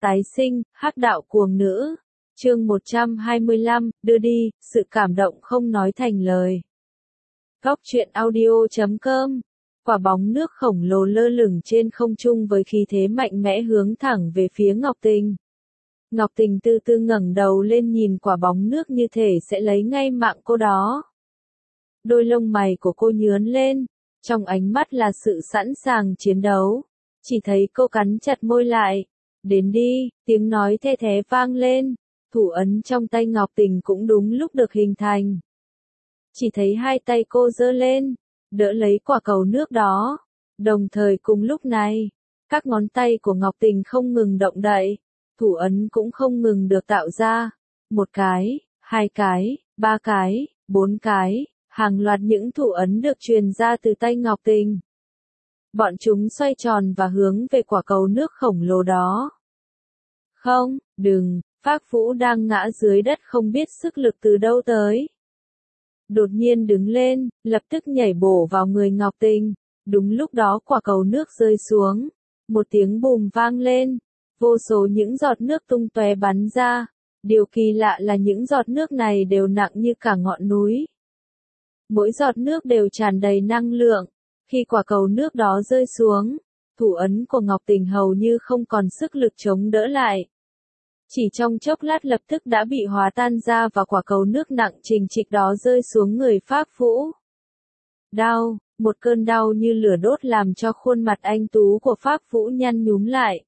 Tái sinh, hắc đạo cuồng nữ. Chương 125, đưa đi, sự cảm động không nói thành lời. Góc truyện audio.com. Quả bóng nước khổng lồ lơ lửng trên không trung với khí thế mạnh mẽ hướng thẳng về phía Ngọc Tình. Ngọc Tình từ từ ngẩng đầu lên nhìn quả bóng nước như thể sẽ lấy ngay mạng cô đó. Đôi lông mày của cô nhướng lên, trong ánh mắt là sự sẵn sàng chiến đấu. Chỉ thấy cô cắn chặt môi lại. Đến đi, tiếng nói the thé vang lên. Thủ ấn trong tay Ngọc Tình cũng đúng lúc được hình thành. Chỉ thấy hai tay cô giơ lên, đỡ lấy quả cầu nước đó. Đồng thời cùng lúc này, các ngón tay của Ngọc Tình không ngừng động đậy. Thủ ấn cũng không ngừng được tạo ra. Một cái, hai cái, ba cái, bốn cái, hàng loạt những thủ ấn được truyền ra từ tay Ngọc Tình. Bọn chúng xoay tròn và hướng về quả cầu nước khổng lồ đó. Không, đừng, Phác Vũ đang ngã dưới đất không biết sức lực từ đâu tới. Đột nhiên đứng lên, lập tức nhảy bổ vào người Ngọc Tình. Đúng lúc đó quả cầu nước rơi xuống. Một tiếng bùm vang lên. Vô số những giọt nước tung tóe bắn ra. Điều kỳ lạ là những giọt nước này đều nặng như cả ngọn núi. Mỗi giọt nước đều tràn đầy năng lượng. Khi quả cầu nước đó rơi xuống, thủ ấn của Ngọc Tình hầu như không còn sức lực chống đỡ lại. Chỉ trong chốc lát lập tức đã bị hóa tan ra và quả cầu nước nặng trình trịch đó rơi xuống người Phác Vũ. Đau, một cơn đau như lửa đốt làm cho khuôn mặt anh tú của Phác Vũ nhăn nhúm lại.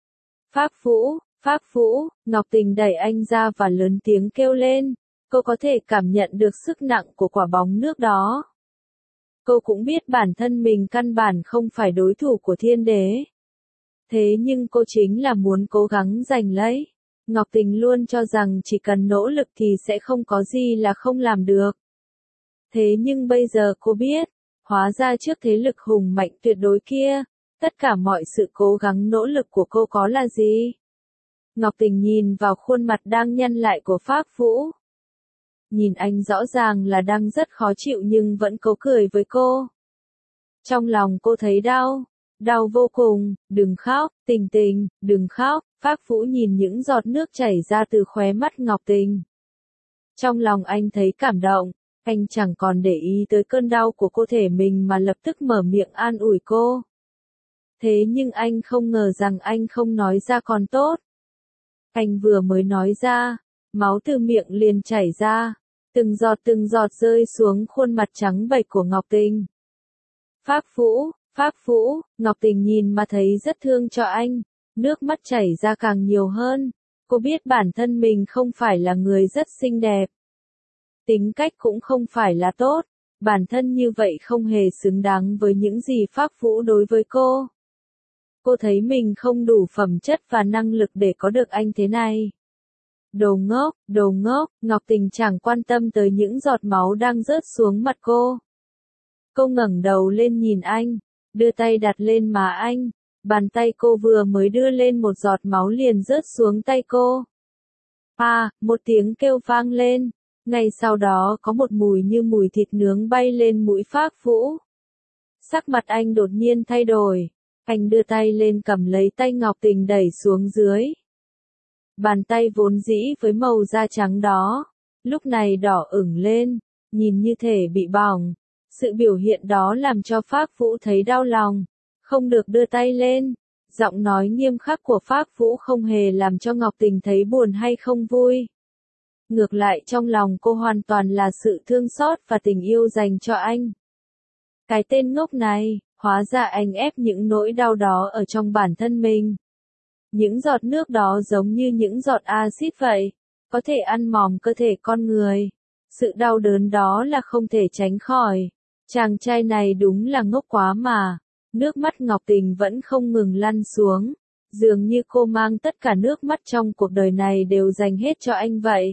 Phác Vũ, Ngọc Tình đẩy anh ra và lớn tiếng kêu lên. Cô có thể cảm nhận được sức nặng của quả bóng nước đó. Cô cũng biết bản thân mình căn bản không phải đối thủ của Thiên Đế. Thế nhưng cô chính là muốn cố gắng giành lấy. Ngọc Tình luôn cho rằng chỉ cần nỗ lực thì sẽ không có gì là không làm được. Thế nhưng bây giờ cô biết, hóa ra trước thế lực hùng mạnh tuyệt đối kia, tất cả mọi sự cố gắng nỗ lực của cô có là gì? Ngọc Tình nhìn vào khuôn mặt đang nhăn lại của Phác Vũ. Nhìn anh rõ ràng là đang rất khó chịu nhưng vẫn cố cười với cô. Trong lòng cô thấy đau, đau vô cùng, đừng khóc, Tình Tình, đừng khóc. Phác Vũ nhìn những giọt nước chảy ra từ khóe mắt Ngọc Tình. Trong lòng anh thấy cảm động, anh chẳng còn để ý tới cơn đau của cơ thể mình mà lập tức mở miệng an ủi cô. Thế nhưng anh không ngờ rằng anh không nói ra còn tốt. Anh vừa mới nói ra, máu từ miệng liền chảy ra, từng giọt rơi xuống khuôn mặt trắng bệch của Ngọc Tình. Phác Vũ, Ngọc Tình nhìn mà thấy rất thương cho anh, nước mắt chảy ra càng nhiều hơn. Cô biết bản thân mình không phải là người rất xinh đẹp. Tính cách cũng không phải là tốt, bản thân như vậy không hề xứng đáng với những gì Phác Vũ đối với cô. Cô thấy mình không đủ phẩm chất và năng lực để có được anh thế này. Đồ ngốc, Ngọc Tình chẳng quan tâm tới những giọt máu đang rớt xuống mặt cô. Cô ngẩng đầu lên nhìn anh, đưa tay đặt lên má anh, bàn tay cô vừa mới đưa lên một giọt máu liền rớt xuống tay cô. Một tiếng kêu vang lên, ngay sau đó có một mùi như mùi thịt nướng bay lên mũi Phác Vũ. Sắc mặt anh đột nhiên thay đổi, anh đưa tay lên cầm lấy tay Ngọc Tình đẩy xuống dưới. Bàn tay vốn dĩ với màu da trắng đó, lúc này đỏ ửng lên, nhìn như thể bị bỏng. Sự biểu hiện đó làm cho Phác Vũ thấy đau lòng, không được đưa tay lên. Giọng nói nghiêm khắc của Phác Vũ không hề làm cho Ngọc Tình thấy buồn hay không vui. Ngược lại trong lòng cô hoàn toàn là sự thương xót và tình yêu dành cho anh. Cái tên ngốc này, hóa ra anh ép những nỗi đau đó ở trong bản thân mình. Những giọt nước đó giống như những giọt axit vậy, có thể ăn mòn cơ thể con người. Sự đau đớn đó là không thể tránh khỏi. Chàng trai này đúng là ngốc quá mà. Nước mắt Ngọc Tình vẫn không ngừng lăn xuống. Dường như cô mang tất cả nước mắt trong cuộc đời này đều dành hết cho anh vậy.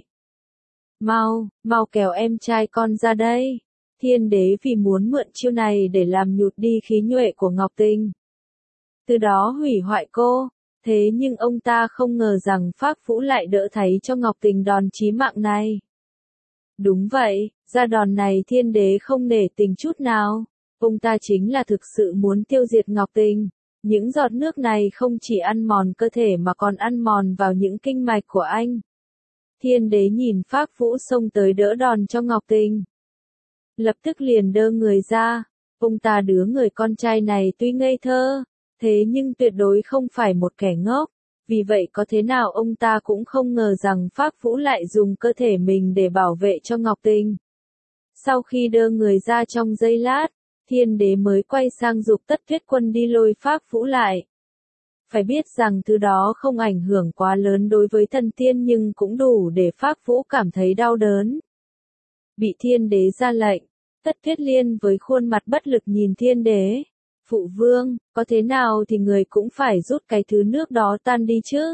Mau kéo em trai con ra đây. Thiên Đế vì muốn mượn chiêu này để làm nhụt đi khí nhuệ của Ngọc Tình, từ đó hủy hoại cô. Thế nhưng ông ta không ngờ rằng Phác Vũ lại đỡ thấy cho Ngọc Tình đòn chí mạng này. Đúng vậy, ra đòn này Thiên Đế không nể tình chút nào. Ông ta chính là thực sự muốn tiêu diệt Ngọc Tình. Những giọt nước này không chỉ ăn mòn cơ thể mà còn ăn mòn vào những kinh mạch của anh. Thiên đế nhìn Phác Vũ xông tới đỡ đòn cho Ngọc Tình. Lập tức liền đơ người ra, ông ta đứa người con trai này tuy ngây thơ, thế nhưng tuyệt đối không phải một kẻ ngốc, vì vậy có thế nào ông ta cũng không ngờ rằng Phác Vũ lại dùng cơ thể mình để bảo vệ cho Ngọc Tình. Sau khi đơ người ra trong giây lát, Thiên đế mới quay sang giục Tất Tuyết Quân đi lôi Phác Vũ lại. Phải biết rằng thứ đó không ảnh hưởng quá lớn đối với thần tiên nhưng cũng đủ để Phác Vũ cảm thấy đau đớn. Bị Thiên đế ra lệnh, Tất Tuyết Liên với khuôn mặt bất lực nhìn Thiên đế. Phụ vương, có thế nào thì người cũng phải rút cái thứ nước đó tan đi chứ.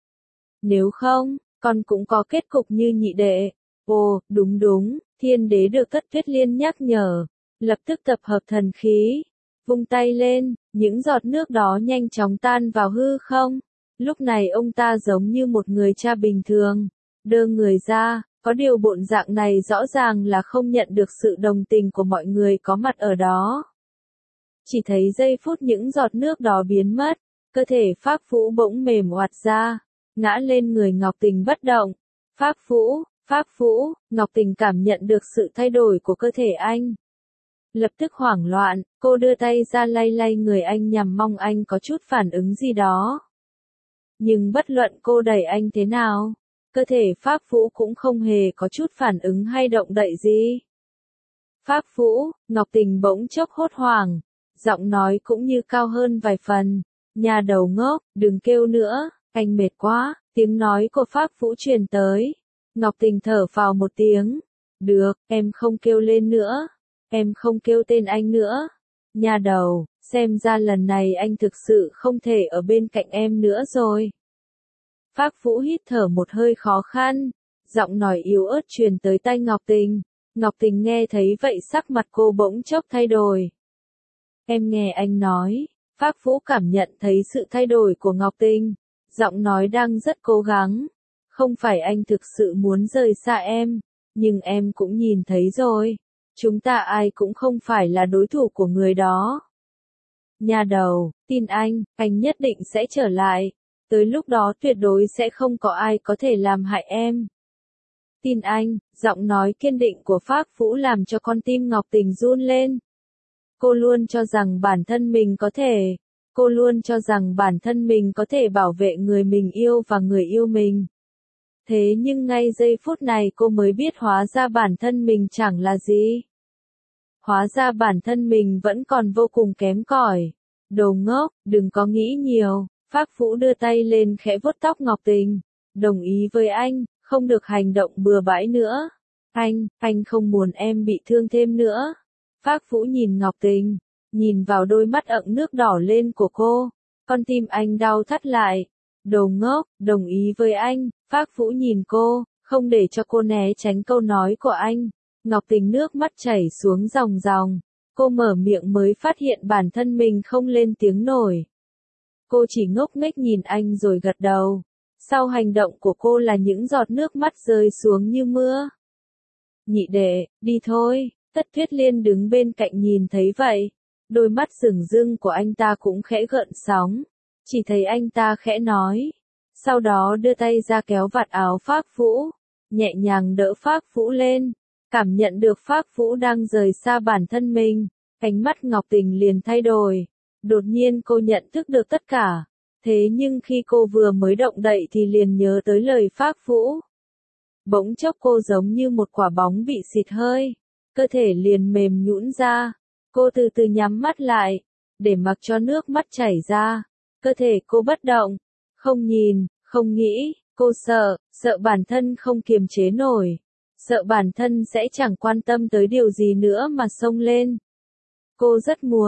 Nếu không, con cũng có kết cục như nhị đệ. Ồ, đúng đúng, Thiên đế được Tất Tuyết Liên nhắc nhở. Lập tức tập hợp thần khí. Vung tay lên, những giọt nước đó nhanh chóng tan vào hư không. Lúc này ông ta giống như một người cha bình thường. Đơ người ra, có điều bộn dạng này rõ ràng là không nhận được sự đồng tình của mọi người có mặt ở đó. Chỉ thấy giây phút những giọt nước đó biến mất, cơ thể Phác Vũ bỗng mềm oặt ra, ngã lên người Ngọc Tình bất động. Phác Vũ, Ngọc Tình cảm nhận được sự thay đổi của cơ thể anh. Lập tức hoảng loạn, cô đưa tay ra lay lay người anh nhằm mong anh có chút phản ứng gì đó. Nhưng bất luận cô đẩy anh thế nào, cơ thể Phác Vũ cũng không hề có chút phản ứng hay động đậy gì. Phác Vũ, Ngọc Tình bỗng chốc hốt hoảng, giọng nói cũng như cao hơn vài phần. Nhà đầu ngốc, đừng kêu nữa, anh mệt quá, tiếng nói của Phác Vũ truyền tới. Ngọc Tình thở phào một tiếng. Được, em không kêu lên nữa. Em không kêu tên anh nữa. Nhà đầu, xem ra lần này anh thực sự không thể ở bên cạnh em nữa rồi. Phác Vũ hít thở một hơi khó khăn, giọng nói yếu ớt truyền tới tai Ngọc Tình. Ngọc Tình nghe thấy vậy sắc mặt cô bỗng chốc thay đổi. Em nghe anh nói, Phác Vũ cảm nhận thấy sự thay đổi của Ngọc Tình, giọng nói đang rất cố gắng. Không phải anh thực sự muốn rời xa em, nhưng em cũng nhìn thấy rồi. Chúng ta ai cũng không phải là đối thủ của người đó. Nhà đầu, tin anh nhất định sẽ trở lại. Tới lúc đó tuyệt đối sẽ không có ai có thể làm hại em. Tin anh, giọng nói kiên định của Phác Vũ làm cho con tim Ngọc Tình run lên. Cô luôn cho rằng bản thân mình có thể bảo vệ người mình yêu và người yêu mình. Thế nhưng ngay giây phút này cô mới biết hóa ra bản thân mình chẳng là gì. Hóa ra bản thân mình vẫn còn vô cùng kém cỏi. Đồ ngốc, đừng có nghĩ nhiều. Phác Vũ đưa tay lên khẽ vuốt tóc Ngọc Tình. Đồng ý với anh, không được hành động bừa bãi nữa. Anh không muốn em bị thương thêm nữa. Phác Vũ nhìn Ngọc Tình, nhìn vào đôi mắt ẩn nước đỏ lên của cô. Con tim anh đau thắt lại. Đồ ngốc, đồng ý với anh. Phác Vũ nhìn cô, không để cho cô né tránh câu nói của anh. Ngọc Tình nước mắt chảy xuống ròng ròng. Cô mở miệng mới phát hiện bản thân mình không lên tiếng nổi. Cô chỉ ngốc nghếch nhìn anh rồi gật đầu. Sau hành động của cô là những giọt nước mắt rơi xuống như mưa. Nhị đệ, đi thôi. Tất Tuyết Liên đứng bên cạnh nhìn thấy vậy. Đôi mắt sừng rưng của anh ta cũng khẽ gợn sóng. Chỉ thấy anh ta khẽ nói. Sau đó đưa tay ra kéo vạt áo Phác Vũ. Nhẹ nhàng đỡ Phác Vũ lên. Cảm nhận được Phác Vũ đang rời xa bản thân mình. Ánh mắt Ngọc Tình liền thay đổi. Đột nhiên cô nhận thức được tất cả. Thế nhưng khi cô vừa mới động đậy thì liền nhớ tới lời Phác Vũ. Bỗng chốc cô giống như một quả bóng bị xịt hơi. Cơ thể liền mềm nhũn ra. Cô từ từ nhắm mắt lại. Để mặc cho nước mắt chảy ra. Cơ thể cô bất động. Không nhìn, không nghĩ. Cô sợ bản thân không kiềm chế nổi. Sợ bản thân sẽ chẳng quan tâm tới điều gì nữa mà xông lên. Cô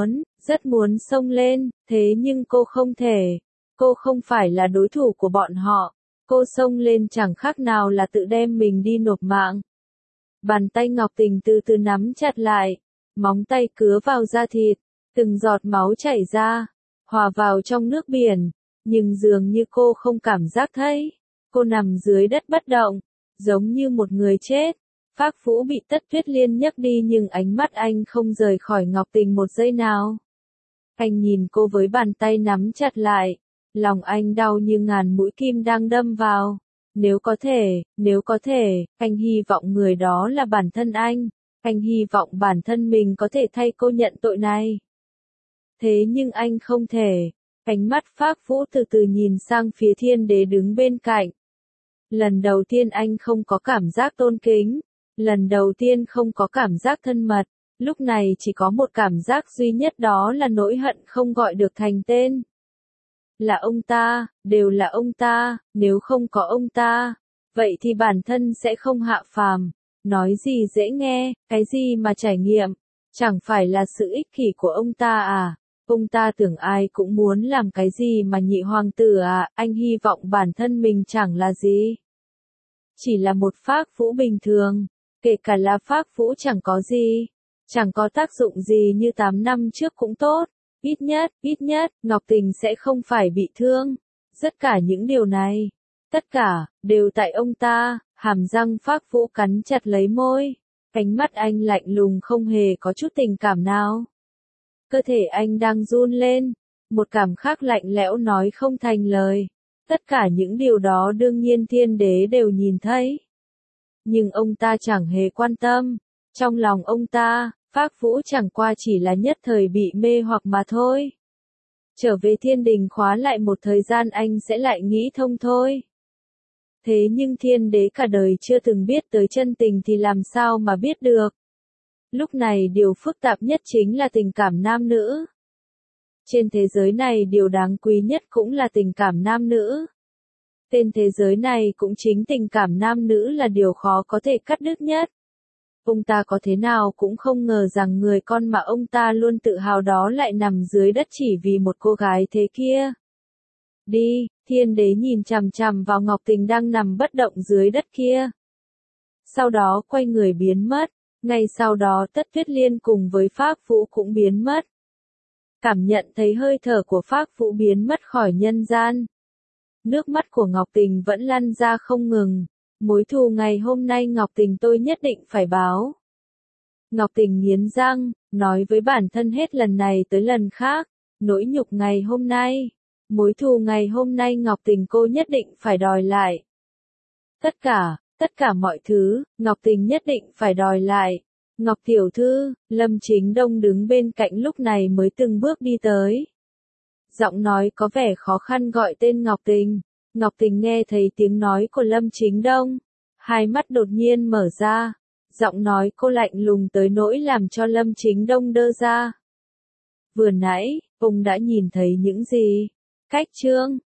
rất muốn xông lên, thế nhưng cô không thể. Cô không phải là đối thủ của bọn họ. Cô xông lên chẳng khác nào là tự đem mình đi nộp mạng. Bàn tay Ngọc Tình từ từ nắm chặt lại. Móng tay cứa vào da thịt. Từng giọt máu chảy ra. Hòa vào trong nước biển. Nhưng dường như cô không cảm giác thấy. Cô nằm dưới đất bất động. Giống như một người chết. Phác Vũ bị Tất Tuyết Liên nhấc đi nhưng ánh mắt anh không rời khỏi Ngọc Tình một giây nào. Anh nhìn cô với bàn tay nắm chặt lại. Lòng anh đau như ngàn mũi kim đang đâm vào. Nếu có thể, anh hy vọng người đó là bản thân anh. Anh hy vọng bản thân mình có thể thay cô nhận tội này. Thế nhưng anh không thể. Ánh mắt Phác Vũ từ từ nhìn sang phía Thiên Đế đứng bên cạnh. Lần đầu tiên anh không có cảm giác tôn kính. Lần đầu tiên không có cảm giác thân mật. Lúc này chỉ có một cảm giác duy nhất, đó là nỗi hận không gọi được thành tên. Là ông ta, đều là ông ta, nếu không có ông ta, vậy thì bản thân sẽ không hạ phàm. Nói gì dễ nghe, cái gì mà trải nghiệm, chẳng phải là sự ích kỷ của ông ta à? Ông ta tưởng ai cũng muốn làm cái gì mà nhị hoàng tử à? Anh hy vọng bản thân mình chẳng là gì. Chỉ là một Phác Vũ bình thường, kể cả là Phác Vũ chẳng có gì, chẳng có tác dụng gì như 8 năm trước cũng tốt. Ít nhất, Ngọc Tình sẽ không phải bị thương. Tất cả những điều này, tất cả, đều tại ông ta. Hàm răng Phác Vũ cắn chặt lấy môi. Ánh mắt anh lạnh lùng không hề có chút tình cảm nào. Cơ thể anh đang run lên. Một cảm giác lạnh lẽo nói không thành lời. Tất cả những điều đó đương nhiên Thiên Đế đều nhìn thấy. Nhưng ông ta chẳng hề quan tâm. Trong lòng ông ta, Phác Vũ chẳng qua chỉ là nhất thời bị mê hoặc mà thôi. Trở về thiên đình khóa lại một thời gian anh sẽ lại nghĩ thông thôi. Thế nhưng Thiên Đế cả đời chưa từng biết tới chân tình thì làm sao mà biết được. Lúc này điều phức tạp nhất chính là tình cảm nam nữ. Trên thế giới này điều đáng quý nhất cũng là tình cảm nam nữ. Trên thế giới này cũng chính tình cảm nam nữ là điều khó có thể cắt đứt nhất. Ông ta có thế nào cũng không ngờ rằng người con mà ông ta luôn tự hào đó lại nằm dưới đất chỉ vì một cô gái thế kia. Đi, Thiên Đế nhìn chằm chằm vào Ngọc Tình đang nằm bất động dưới đất kia. Sau đó quay người biến mất. Ngay sau đó Tất Tuyết Liên cùng với Phác Vũ cũng biến mất. Cảm nhận thấy hơi thở của Phác Vũ biến mất khỏi nhân gian. Nước mắt của Ngọc Tình vẫn lăn ra không ngừng. Mối thù ngày hôm nay Ngọc Tình tôi nhất định phải báo. Ngọc Tình nghiến răng, nói với bản thân hết lần này tới lần khác. Nỗi nhục ngày hôm nay, mối thù ngày hôm nay Ngọc Tình cô nhất định phải đòi lại. Tất cả mọi thứ, Ngọc Tình nhất định phải đòi lại. Ngọc tiểu thư, Lâm Chính Đông đứng bên cạnh lúc này mới từng bước đi tới. Giọng nói có vẻ khó khăn gọi tên Ngọc Tình. Ngọc Tình nghe thấy tiếng nói của Lâm Chính Đông. Hai mắt đột nhiên mở ra. Giọng nói cô lạnh lùng tới nỗi làm cho Lâm Chính Đông đơ ra. Vừa nãy, ông đã nhìn thấy những gì? Cách chương